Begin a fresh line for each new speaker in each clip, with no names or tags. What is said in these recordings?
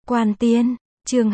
Quan Tiên, chương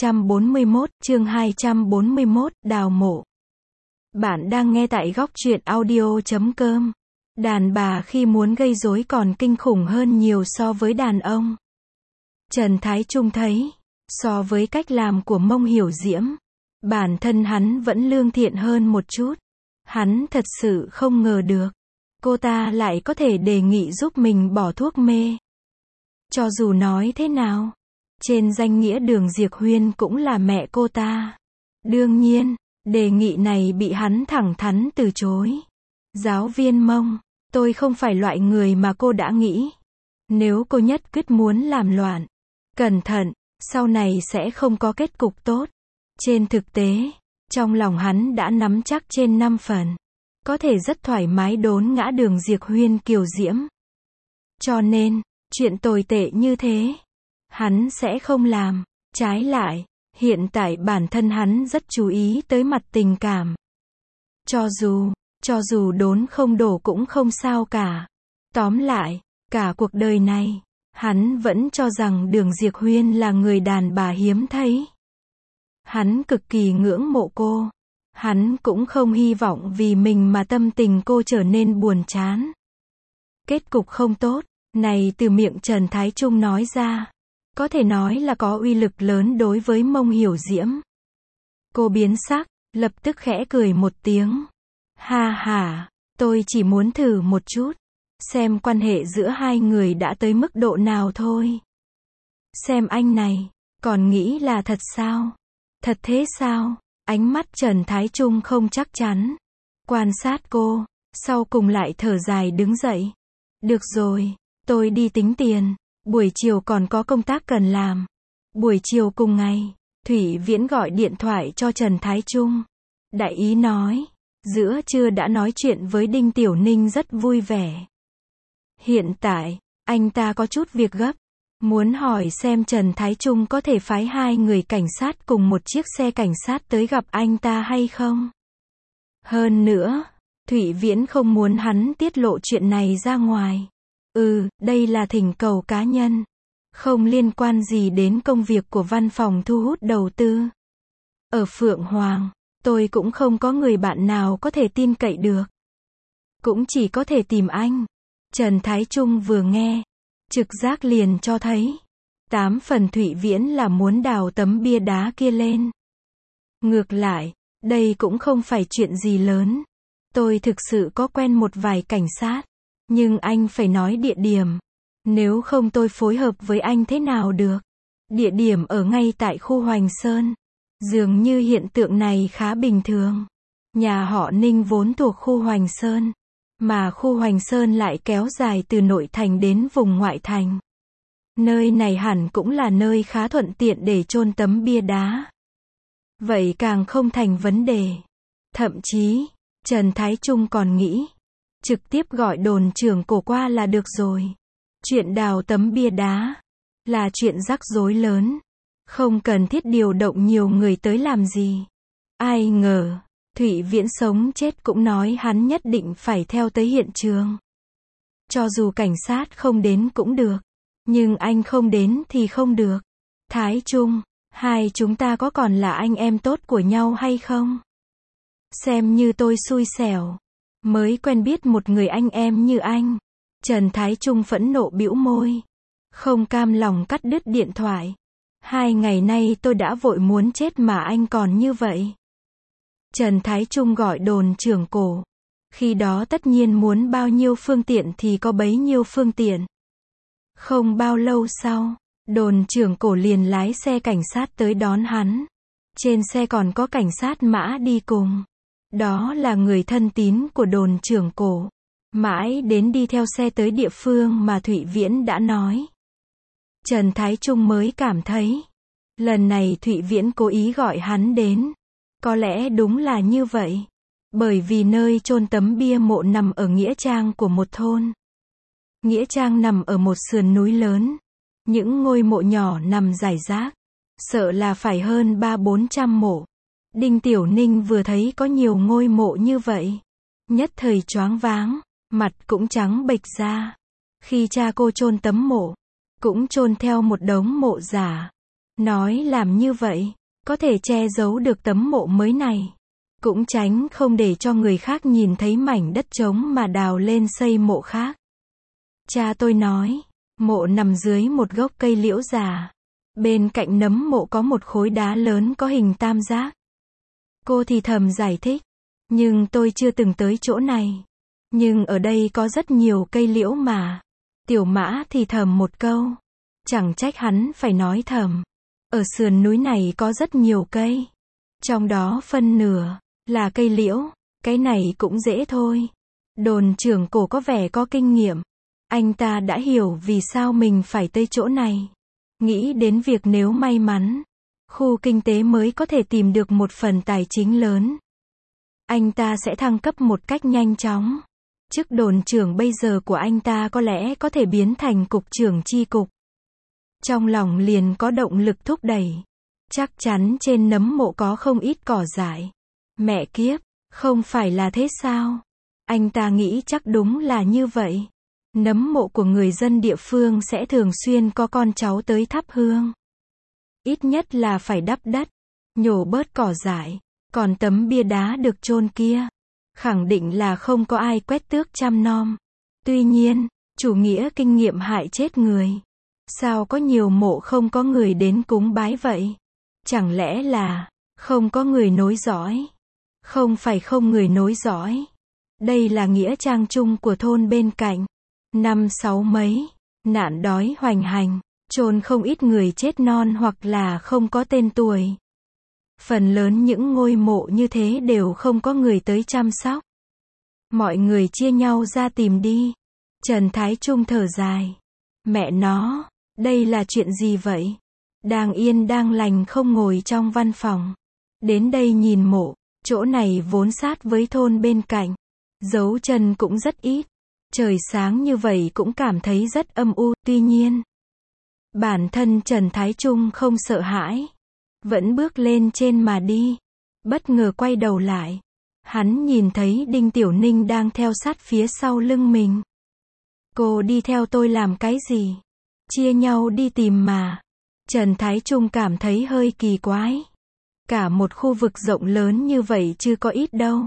241, đào mộ. Bạn đang nghe tại góc truyện audio.com. Đàn bà khi muốn gây rối còn kinh khủng hơn nhiều so với đàn ông. Trần Thái Trung thấy, so với cách làm của Mông Hiểu Diễm, bản thân hắn vẫn lương thiện hơn một chút. Hắn thật sự không ngờ được, cô ta lại có thể đề nghị giúp mình bỏ thuốc mê. Cho dù nói thế nào, trên danh nghĩa Đường Diệc Huyên cũng là mẹ cô ta. Đương nhiên, đề nghị này bị hắn thẳng thắn từ chối. Giáo viên Mông, tôi không phải loại người mà cô đã nghĩ. Nếu cô nhất quyết muốn làm loạn, cẩn thận, sau này sẽ không có kết cục tốt. Trên thực tế, trong lòng hắn đã nắm chắc trên 5 phần. Có thể rất thoải mái đốn ngã Đường Diệc Huyên kiều diễm. Cho nên, chuyện tồi tệ như thế, hắn sẽ không làm. Trái lại, hiện tại bản thân hắn rất chú ý tới mặt tình cảm. Cho dù đốn không đổ cũng không sao cả. Tóm lại, cả cuộc đời này, hắn vẫn cho rằng Đường Diệc Huyên là người đàn bà hiếm thấy. Hắn cực kỳ ngưỡng mộ cô. Hắn cũng không hy vọng vì mình mà tâm tình cô trở nên buồn chán. Kết cục không tốt, này từ miệng Trần Thái Trung nói ra, có thể nói là có uy lực lớn đối với Mông Hiểu Diễm. Cô biến sắc, lập tức khẽ cười một tiếng. Ha ha, tôi chỉ muốn thử một chút, xem quan hệ giữa hai người đã tới mức độ nào thôi. Xem anh này, còn nghĩ là thật sao? Thật thế sao? Ánh mắt Trần Thái Trung không chắc chắn. Quan sát cô, sau cùng lại thở dài đứng dậy. Được rồi, tôi đi tính tiền, buổi chiều còn có công tác cần làm. Buổi chiều cùng ngày, Thủy Viễn gọi điện thoại cho Trần Thái Trung. Đại ý nói, giữa trưa đã nói chuyện với Đinh Tiểu Ninh rất vui vẻ. Hiện tại, anh ta có chút việc gấp. Muốn hỏi xem Trần Thái Trung có thể phái 2 người cảnh sát cùng một chiếc xe cảnh sát tới gặp anh ta hay không? Hơn nữa, Thủy Viễn không muốn hắn tiết lộ chuyện này ra ngoài. Đây là thỉnh cầu cá nhân. Không liên quan gì đến công việc của văn phòng thu hút đầu tư. Ở Phượng Hoàng, tôi cũng không có người bạn nào có thể tin cậy được. Cũng chỉ có thể tìm anh. Trần Thái Trung vừa nghe, trực giác liền cho thấy 8 phần Thủy Viễn là muốn đào tấm bia đá kia lên. Ngược lại, đây cũng không phải chuyện gì lớn. Tôi thực sự có quen một vài cảnh sát, nhưng anh phải nói địa điểm. Nếu không tôi phối hợp với anh thế nào được? Địa điểm ở ngay tại khu Hoành Sơn. Dường như hiện tượng này khá bình thường. Nhà họ Ninh vốn thuộc khu Hoành Sơn, mà khu Hoành Sơn lại kéo dài từ nội thành đến vùng ngoại thành. Nơi này hẳn cũng là nơi khá thuận tiện để chôn tấm bia đá. Vậy càng không thành vấn đề. Thậm chí, Trần Thái Trung còn nghĩ, trực tiếp gọi đồn trưởng cổ qua là được rồi. Chuyện đào tấm bia đá là chuyện rắc rối lớn, không cần thiết điều động nhiều người tới làm gì. Ai ngờ, Thủy Viễn sống chết cũng nói hắn nhất định phải theo tới hiện trường. Cho dù cảnh sát không đến cũng được, nhưng anh không đến thì không được. Thái Trung, hai chúng ta có còn là anh em tốt của nhau hay không? Xem như tôi xui xẻo, mới quen biết một người anh em như anh. Trần Thái Trung phẫn nộ bĩu môi, không cam lòng cắt đứt điện thoại. 2 ngày nay tôi đã vội muốn chết mà anh còn như vậy. Trần Thái Trung gọi đồn trưởng cổ. Khi đó tất nhiên muốn bao nhiêu phương tiện thì có bấy nhiêu phương tiện. Không bao lâu sau, đồn trưởng cổ liền lái xe cảnh sát tới đón hắn. Trên xe còn có cảnh sát Mã đi cùng. Đó là người thân tín của đồn trưởng cổ. Mãi đến đi theo xe tới địa phương mà Thủy Viễn đã nói. Trần Thái Trung mới cảm thấy, lần này Thủy Viễn cố ý gọi hắn đến. Có lẽ đúng là như vậy. Bởi vì nơi chôn tấm bia mộ nằm ở nghĩa trang của một thôn. Nghĩa trang nằm ở một sườn núi lớn. Những ngôi mộ nhỏ nằm rải rác. Sợ là phải hơn 300-400 mộ. Đinh Tiểu Ninh vừa thấy có nhiều ngôi mộ như vậy, nhất thời choáng váng, mặt cũng trắng bệch ra. Khi cha cô chôn tấm mộ, cũng chôn theo một đống mộ giả. Nói làm như vậy, có thể che giấu được tấm mộ mới này. Cũng tránh không để cho người khác nhìn thấy mảnh đất trống mà đào lên xây mộ khác. Cha tôi nói, mộ nằm dưới một gốc cây liễu già. Bên cạnh nấm mộ có một khối đá lớn có hình tam giác. Cô thì thầm giải thích, nhưng tôi chưa từng tới chỗ này. Nhưng ở đây có rất nhiều cây liễu mà. Tiểu Mã thì thầm một câu. Chẳng trách hắn phải nói thầm. Ở sườn núi này có rất nhiều cây. Trong đó phân nửa là cây liễu. Cái này cũng dễ thôi. Đồn trưởng Cổ có vẻ có kinh nghiệm. Anh ta đã hiểu vì sao mình phải tới chỗ này. Nghĩ đến việc nếu may mắn, khu kinh tế mới có thể tìm được một phần tài chính lớn. Anh ta sẽ thăng cấp một cách nhanh chóng. Chức đồn trưởng bây giờ của anh ta có lẽ có thể biến thành cục trưởng chi cục. Trong lòng liền có động lực thúc đẩy. Chắc chắn trên nấm mộ có không ít cỏ dại. Mẹ kiếp, không phải là thế sao? Anh ta nghĩ chắc đúng là như vậy. Nấm mộ của người dân địa phương sẽ thường xuyên có con cháu tới thắp hương. Ít nhất là phải đắp đất, nhổ bớt cỏ dại. Còn tấm bia đá được chôn kia, khẳng định là không có ai quét tước chăm nom. Tuy nhiên, chủ nghĩa kinh nghiệm hại chết người. Sao có nhiều mộ không có người đến cúng bái vậy? Chẳng lẽ là không có người nối dõi? Không phải không người nối dõi. Đây là nghĩa trang chung của thôn bên cạnh. Năm sáu mấy, nạn đói hoành hành, chôn không ít người chết non hoặc là không có tên tuổi. Phần lớn những ngôi mộ như thế đều không có người tới chăm sóc. Mọi người chia nhau ra tìm đi. Trần Thái Trung thở dài. Mẹ nó, đây là chuyện gì vậy? Đang yên đang lành không ngồi trong văn phòng. Đến đây nhìn mộ, chỗ này vốn sát với thôn bên cạnh. Dấu chân cũng rất ít. Trời sáng như vậy cũng cảm thấy rất âm u, tuy nhiên. Bản thân Trần Thái Trung không sợ hãi. Vẫn bước lên trên mà đi. Bất ngờ quay đầu lại. Hắn nhìn thấy Đinh Tiểu Ninh đang theo sát phía sau lưng mình. Cô đi theo tôi làm cái gì? Chia nhau đi tìm mà. Trần Thái Trung cảm thấy hơi kỳ quái. Cả một khu vực rộng lớn như vậy chưa có ít đâu.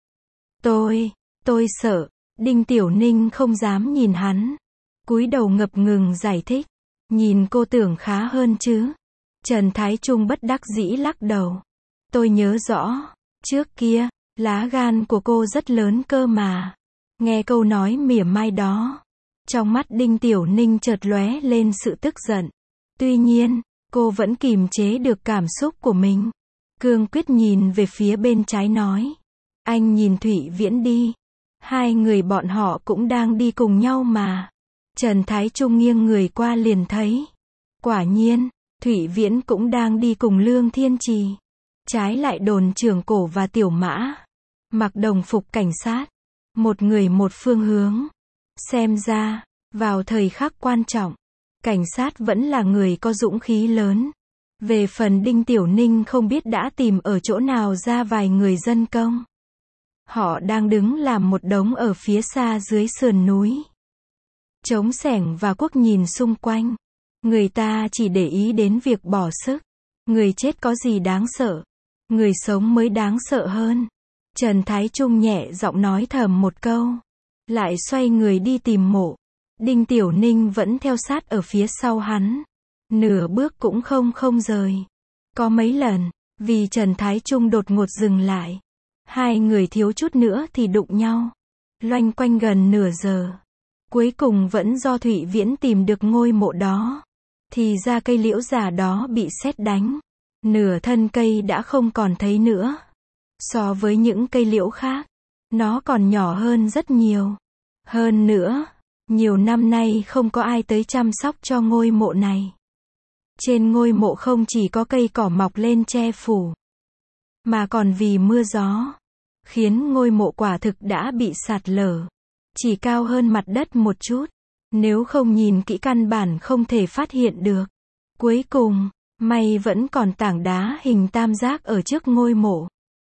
Tôi sợ. Đinh Tiểu Ninh không dám nhìn hắn. Cúi đầu ngập ngừng giải thích. Nhìn cô tưởng khá hơn chứ. Trần Thái Trung bất đắc dĩ lắc đầu. Tôi nhớ rõ. Trước kia, lá gan của cô rất lớn cơ mà. Nghe câu nói mỉa mai đó. Trong mắt Đinh Tiểu Ninh chợt lóe lên sự tức giận. Tuy nhiên, cô vẫn kìm chế được cảm xúc của mình. Cương quyết nhìn về phía bên trái nói. Anh nhìn Thụy Viễn đi. Hai người bọn họ cũng đang đi cùng nhau mà. Trần Thái Trung nghiêng người qua liền thấy. Quả nhiên, Thụy Viễn cũng đang đi cùng Lương Thiên Trì. Trái lại đồn trưởng Cổ và Tiểu Mã. Mặc đồng phục cảnh sát. Một người một phương hướng. Xem ra, vào thời khắc quan trọng, cảnh sát vẫn là người có dũng khí lớn. Về phần Đinh Tiểu Ninh không biết đã tìm ở chỗ nào ra vài người dân công. Họ đang đứng làm một đống ở phía xa dưới sườn núi. Trống xẻng và Quốc nhìn xung quanh. Người ta chỉ để ý đến việc bỏ sức. Người chết có gì đáng sợ? Người sống mới đáng sợ hơn. Trần Thái Trung nhẹ giọng nói thầm một câu. Lại xoay người đi tìm mộ. Đinh Tiểu Ninh vẫn theo sát ở phía sau hắn. Nửa bước cũng không rời. Có mấy lần, vì Trần Thái Trung đột ngột dừng lại. Hai người thiếu chút nữa thì đụng nhau. Loanh quanh gần nửa giờ. Cuối cùng vẫn do Thụy Viễn tìm được ngôi mộ đó. Thì ra cây liễu già đó bị sét đánh. Nửa thân cây đã không còn thấy nữa. So với những cây liễu khác, nó còn nhỏ hơn rất nhiều. Hơn nữa, nhiều năm nay không có ai tới chăm sóc cho ngôi mộ này. Trên ngôi mộ không chỉ có cây cỏ mọc lên che phủ, mà còn vì mưa gió, khiến ngôi mộ quả thực đã bị sạt lở. Chỉ cao hơn mặt đất một chút. Nếu không nhìn kỹ căn bản không thể phát hiện được. Cuối cùng, may vẫn còn tảng đá hình tam giác ở trước ngôi mộ.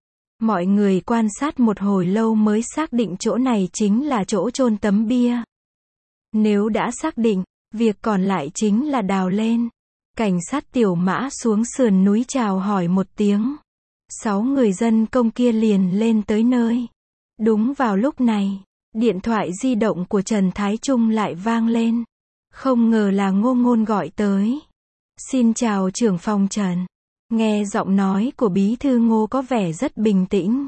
Mọi người quan sát một hồi lâu mới xác định chỗ này chính là chỗ chôn tấm bia. Nếu đã xác định, việc còn lại chính là đào lên. Cảnh sát Tiểu Mã xuống sườn núi chào hỏi một tiếng. 6 người dân công kia liền lên tới nơi. Đúng vào lúc này, điện thoại di động của Trần Thái Trung lại vang lên. Không ngờ là Ngô Ngôn gọi tới. Xin chào trưởng phòng Trần. Nghe giọng nói của bí thư Ngô có vẻ rất bình tĩnh.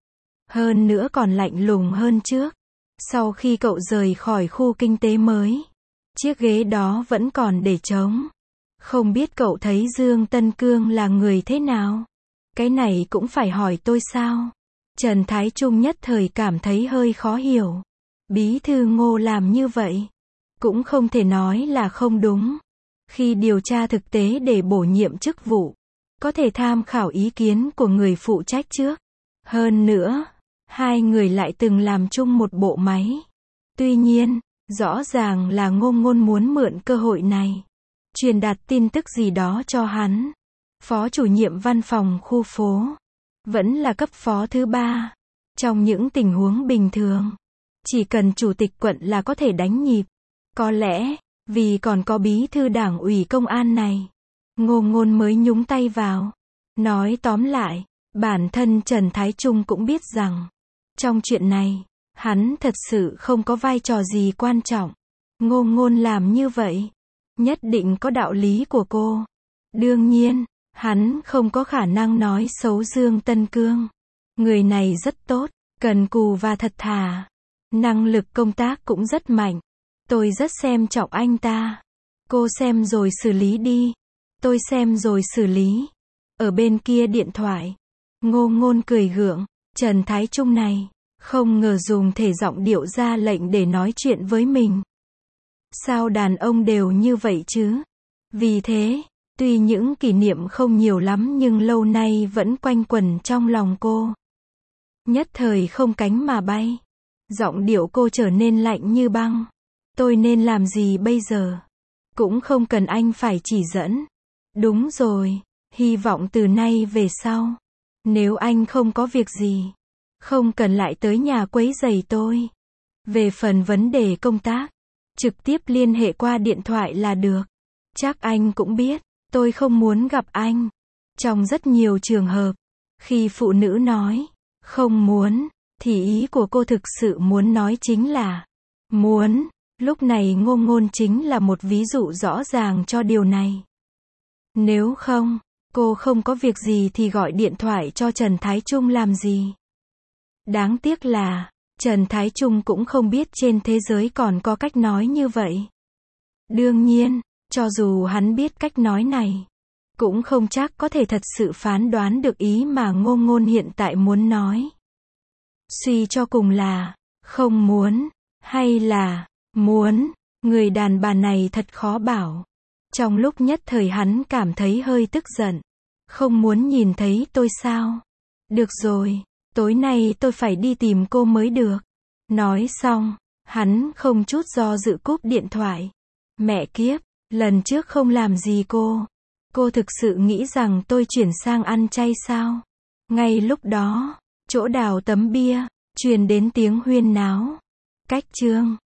Hơn nữa còn lạnh lùng hơn trước. Sau khi cậu rời khỏi khu kinh tế mới, chiếc ghế đó vẫn còn để trống. Không biết cậu thấy Dương Tân Cương là người thế nào? Cái này cũng phải hỏi tôi sao? Trần Thái Trung nhất thời cảm thấy hơi khó hiểu. Bí thư Ngô làm như vậy cũng không thể nói là không đúng. Khi điều tra thực tế để bổ nhiệm chức vụ, có thể tham khảo ý kiến của người phụ trách trước. Hơn nữa, hai người lại từng làm chung một bộ máy. Tuy nhiên, rõ ràng là Ngô Ngôn muốn mượn cơ hội này truyền đạt tin tức gì đó cho hắn. Phó chủ nhiệm văn phòng khu phố vẫn là cấp phó thứ 3. Trong những tình huống bình thường, chỉ cần chủ tịch quận là có thể đánh nhịp. Có lẽ, vì còn có bí thư đảng ủy công an này, Ngô Ngôn mới nhúng tay vào. Nói tóm lại, bản thân Trần Thái Trung cũng biết rằng, trong chuyện này, hắn thật sự không có vai trò gì quan trọng. Ngô Ngôn làm như vậy, nhất định có đạo lý của cô. Đương nhiên, hắn không có khả năng nói xấu Dương Tân Cương. Người này rất tốt, cần cù và thật thà. Năng lực công tác cũng rất mạnh. Tôi rất xem trọng anh ta. Cô xem rồi xử lý đi. Tôi xem rồi xử lý. Ở bên kia điện thoại, Ngô Ngôn cười gượng. Trần Thái Trung này, không ngờ dùng thể giọng điệu ra lệnh để nói chuyện với mình. Sao đàn ông đều như vậy chứ? Vì thế, tuy những kỷ niệm không nhiều lắm nhưng lâu nay vẫn quanh quẩn trong lòng cô. Nhất thời không cánh mà bay. Giọng điệu cô trở nên lạnh như băng. Tôi nên làm gì bây giờ? Cũng không cần anh phải chỉ dẫn. Đúng rồi, hy vọng từ nay về sau, nếu anh không có việc gì, không cần lại tới nhà quấy rầy tôi. Về phần vấn đề công tác, trực tiếp liên hệ qua điện thoại là được. Chắc anh cũng biết, tôi không muốn gặp anh. Trong rất nhiều trường hợp, khi phụ nữ nói không muốn, thì ý của cô thực sự muốn nói chính là muốn. Lúc này Ngô Ngôn chính là một ví dụ rõ ràng cho điều này. Nếu không, cô không có việc gì thì gọi điện thoại cho Trần Thái Trung làm gì. Đáng tiếc là, Trần Thái Trung cũng không biết trên thế giới còn có cách nói như vậy. Đương nhiên, cho dù hắn biết cách nói này, cũng không chắc có thể thật sự phán đoán được ý mà Ngô Ngôn hiện tại muốn nói. Suy cho cùng là, không muốn, hay là muốn, người đàn bà này thật khó bảo. Trong lúc nhất thời hắn cảm thấy hơi tức giận. Không muốn nhìn thấy tôi sao? Được rồi, tối nay tôi phải đi tìm cô mới được. Nói xong, hắn không chút do dự cúp điện thoại. Mẹ kiếp, lần trước không làm gì cô. Cô thực sự nghĩ rằng tôi chuyển sang ăn chay sao? Ngay lúc đó, chỗ đào tấm bia, truyền đến tiếng huyên náo. Cách chương